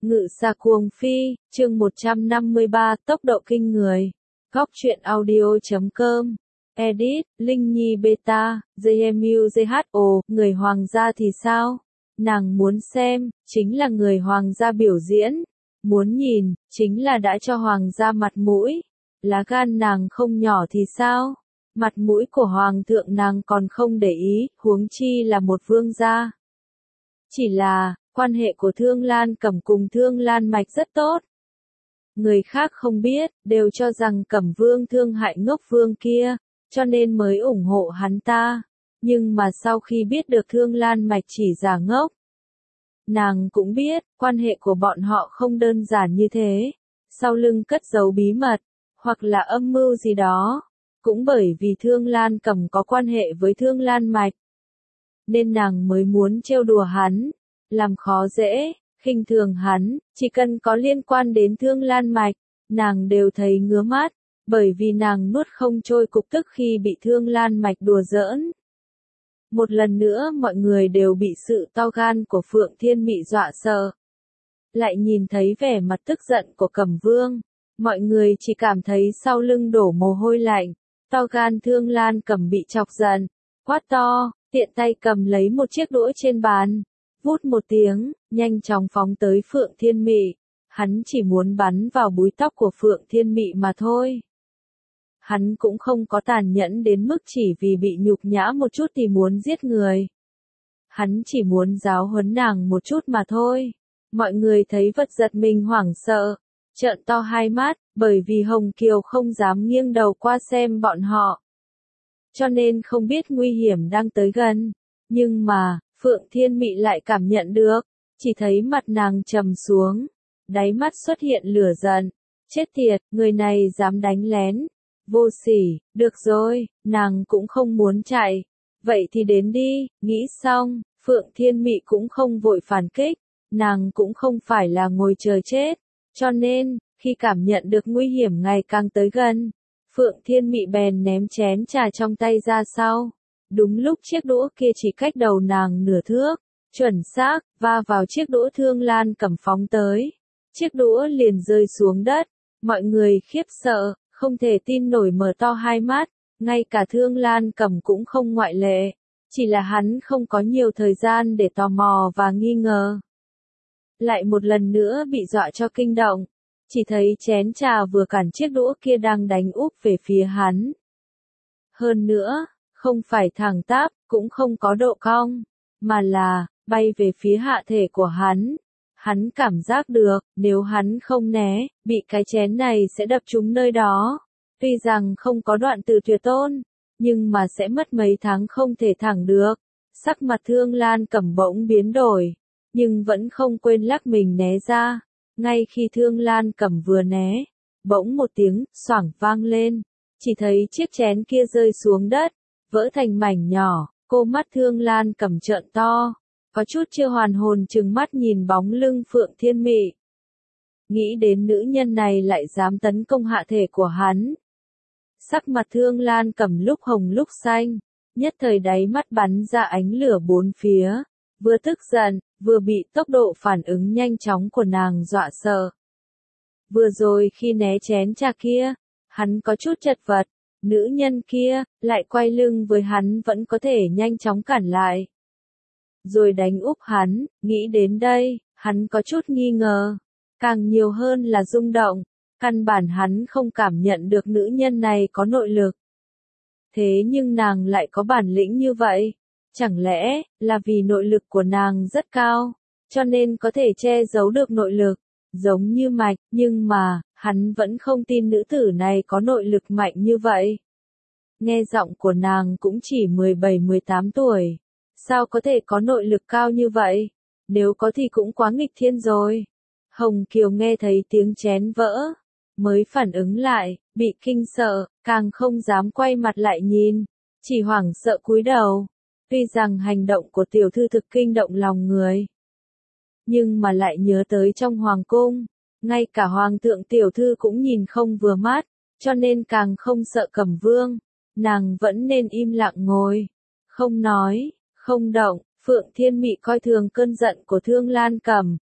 Ngự xa cuồng phi, chương 153, tốc độ kinh người. Góc truyện audio.com. Edit, Linh Nhi Beta, JMUJHO, người hoàng gia thì sao? Nàng muốn xem, chính là người hoàng gia biểu diễn. Muốn nhìn, chính là đã cho hoàng gia mặt mũi. Lá gan nàng không nhỏ thì sao? Mặt mũi của hoàng thượng nàng còn không để ý, huống chi là một vương gia. Chỉ là, quan hệ của Thương Lan Cẩm cùng Thương Lan Mạch rất tốt. Người khác không biết, đều cho rằng Cẩm Vương thương hại ngốc vương kia, cho nên mới ủng hộ hắn ta. Nhưng mà sau khi biết được Thương Lan Mạch chỉ giả ngốc, nàng cũng biết, quan hệ của bọn họ không đơn giản như thế. Sau lưng cất giấu bí mật, hoặc là âm mưu gì đó. Cũng bởi vì Thương Lan Cẩm có quan hệ với Thương Lan Mạch, nên nàng mới muốn trêu đùa hắn, làm khó dễ, khinh thường hắn, chỉ cần có liên quan đến Thương Lan Mạch, nàng đều thấy ngứa mắt, bởi vì nàng nuốt không trôi cục tức khi bị Thương Lan Mạch đùa giỡn. Một lần nữa mọi người đều bị sự to gan của Phượng Thiên Mị dọa sợ. Lại nhìn thấy vẻ mặt tức giận của Cẩm Vương, mọi người chỉ cảm thấy sau lưng đổ mồ hôi lạnh, to gan Thương Lan Cẩm bị chọc giận, quát to, tiện tay cầm lấy một chiếc đũa trên bàn. Vút một tiếng, nhanh chóng phóng tới Phượng Thiên Mị. Hắn chỉ muốn bắn vào búi tóc của Phượng Thiên Mị mà thôi. Hắn cũng không có tàn nhẫn đến mức chỉ vì bị nhục nhã một chút thì muốn giết người. Hắn chỉ muốn giáo huấn nàng một chút mà thôi. Mọi người thấy vật giật mình hoảng sợ, trợn to hai mắt, bởi vì Hồng Kiều không dám nghiêng đầu qua xem bọn họ. Cho nên không biết nguy hiểm đang tới gần. Nhưng mà, Phượng Thiên Mị lại cảm nhận được, chỉ thấy mặt nàng trầm xuống, đáy mắt xuất hiện lửa giận. Chết tiệt, người này dám đánh lén. Vô sỉ, được rồi, nàng cũng không muốn chạy. Vậy thì đến đi, nghĩ xong, Phượng Thiên Mị cũng không vội phản kích, nàng cũng không phải là ngồi chờ chết. Cho nên, khi cảm nhận được nguy hiểm ngày càng tới gần, Phượng Thiên Mị bèn ném chén trà trong tay ra sau. Đúng lúc chiếc đũa kia chỉ cách đầu nàng nửa thước, chuẩn xác, va vào chiếc đũa Thương Lan Cẩm phóng tới. Chiếc đũa liền rơi xuống đất, mọi người khiếp sợ, không thể tin nổi mở to hai mắt, ngay cả Thương Lan Cẩm cũng không ngoại lệ. Chỉ là hắn không có nhiều thời gian để tò mò và nghi ngờ. Lại một lần nữa bị dọa cho kinh động, chỉ thấy chén trà vừa cản chiếc đũa kia đang đánh úp về phía hắn. Hơn nữa, không phải thẳng tắp, cũng không có độ cong, mà là, bay về phía hạ thể của hắn. Hắn cảm giác được, nếu hắn không né, bị cái chén này sẽ đập trúng nơi đó. Tuy rằng không có đoạn từ tuyệt tôn, nhưng mà sẽ mất mấy tháng không thể thẳng được. Sắc mặt Thương Lan Cẩm bỗng biến đổi, nhưng vẫn không quên lắc mình né ra. Ngay khi Thương Lan Cẩm vừa né, bỗng một tiếng xoảng vang lên, chỉ thấy chiếc chén kia rơi xuống đất, vỡ thành mảnh nhỏ. Cô mắt Thương Lan Cẩm trợn to, có chút chưa hoàn hồn trừng mắt nhìn bóng lưng Phượng Thiên Mị. Nghĩ đến nữ nhân này lại dám tấn công hạ thể của hắn. Sắc mặt Thương Lan Cẩm lúc hồng lúc xanh, nhất thời đáy mắt bắn ra ánh lửa bốn phía, vừa tức giận, vừa bị tốc độ phản ứng nhanh chóng của nàng dọa sợ. Vừa rồi khi né chén trà kia, hắn có chút chật vật, nữ nhân kia, lại quay lưng với hắn vẫn có thể nhanh chóng cản lại. Rồi đánh úp hắn, nghĩ đến đây, hắn có chút nghi ngờ, càng nhiều hơn là rung động, căn bản hắn không cảm nhận được nữ nhân này có nội lực. Thế nhưng nàng lại có bản lĩnh như vậy, chẳng lẽ là vì nội lực của nàng rất cao, cho nên có thể che giấu được nội lực, giống như Mạch, nhưng mà, hắn vẫn không tin nữ tử này có nội lực mạnh như vậy. Nghe giọng của nàng cũng chỉ 17-18 tuổi. Sao có thể có nội lực cao như vậy? Nếu có thì cũng quá nghịch thiên rồi. Hồng Kiều nghe thấy tiếng chén vỡ, mới phản ứng lại, bị kinh sợ, càng không dám quay mặt lại nhìn, chỉ hoảng sợ cúi đầu. Tuy rằng hành động của tiểu thư thực kinh động lòng người, nhưng mà lại nhớ tới trong hoàng cung, ngay cả hoàng thượng tiểu thư cũng nhìn không vừa mắt, cho nên càng không sợ Cẩm Vương. Nàng vẫn nên im lặng ngồi, không nói, không động. Phượng Thiên Mị coi thường cơn giận của Thương Lan Cẩm,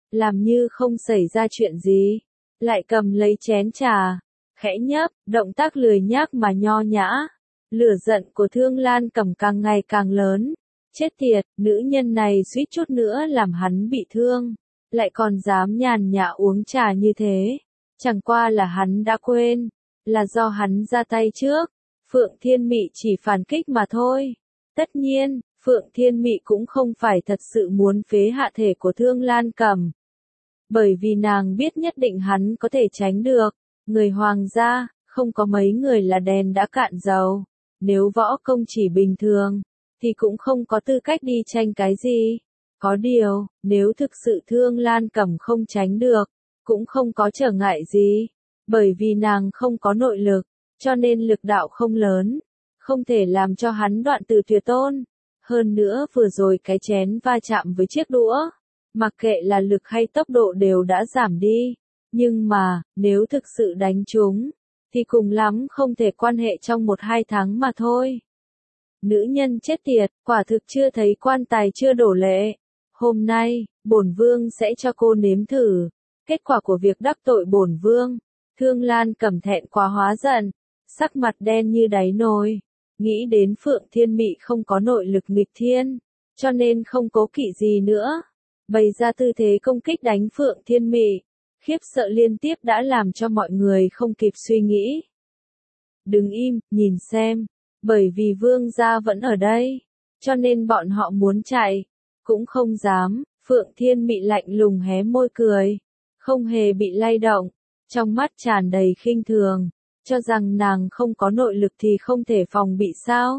làm như không xảy ra chuyện gì, lại cầm lấy chén trà, khẽ nhấp, động tác lười nhác mà nho nhã. Lửa giận của Thương Lan Cẩm càng ngày càng lớn. Chết tiệt, nữ nhân này suýt chút nữa làm hắn bị thương, lại còn dám nhàn nhã uống trà như thế. Chẳng qua là hắn đã quên, là do hắn ra tay trước. Phượng Thiên Mị chỉ phản kích mà thôi. Tất nhiên, Phượng Thiên Mị cũng không phải thật sự muốn phế hạ thể của Thương Lan Cẩm. Bởi vì nàng biết nhất định hắn có thể tránh được. Người hoàng gia, không có mấy người là đèn đã cạn dầu. Nếu võ công chỉ bình thường, thì cũng không có tư cách đi tranh cái gì. Có điều, nếu thực sự Thương Lan Cẩm không tránh được, cũng không có trở ngại gì. Bởi vì nàng không có nội lực, cho nên lực đạo không lớn, không thể làm cho hắn đoạn từ tuyệt tôn. Hơn nữa vừa rồi cái chén va chạm với chiếc đũa, mặc kệ là lực hay tốc độ đều đã giảm đi. Nhưng mà, nếu thực sự đánh trúng, thì cùng lắm không thể quan hệ trong 1-2 tháng mà thôi. Nữ nhân chết tiệt, quả thực chưa thấy quan tài chưa đổ lệ. Hôm nay, bổn vương sẽ cho cô nếm thử kết quả của việc đắc tội bổn vương. Thương Lan Cẩm thẹn quá hóa giận, sắc mặt đen như đáy nồi, nghĩ đến Phượng Thiên Mị không có nội lực nghịch thiên, cho nên không cố kỵ gì nữa, bày ra tư thế công kích đánh Phượng Thiên Mị. Khiếp sợ liên tiếp đã làm cho mọi người không kịp suy nghĩ. Đừng im, nhìn xem, bởi vì vương gia vẫn ở đây, cho nên bọn họ muốn chạy, cũng không dám. Phượng Thiên Mị lạnh lùng hé môi cười, không hề bị lay động, trong mắt tràn đầy khinh thường, cho rằng nàng không có nội lực thì không thể phòng bị sao.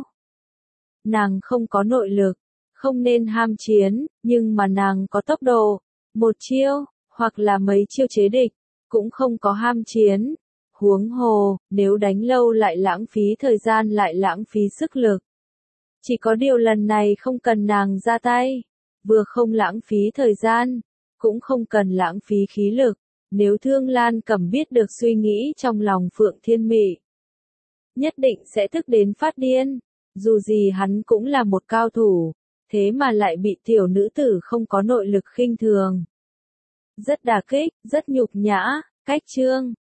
Nàng không có nội lực, không nên ham chiến, nhưng mà nàng có tốc độ, một chiêu, hoặc là mấy chiêu chế địch, cũng không có ham chiến. Huống hồ, nếu đánh lâu lại lãng phí thời gian lại lãng phí sức lực. Chỉ có điều lần này không cần nàng ra tay, vừa không lãng phí thời gian, cũng không cần lãng phí khí lực. Nếu Thương Lan Cẩm biết được suy nghĩ trong lòng Phượng Thiên Mị, nhất định sẽ thức đến phát điên. Dù gì hắn cũng là một cao thủ, thế mà lại bị tiểu nữ tử không có nội lực khinh thường. Rất đả kích, rất nhục nhã. Cách chương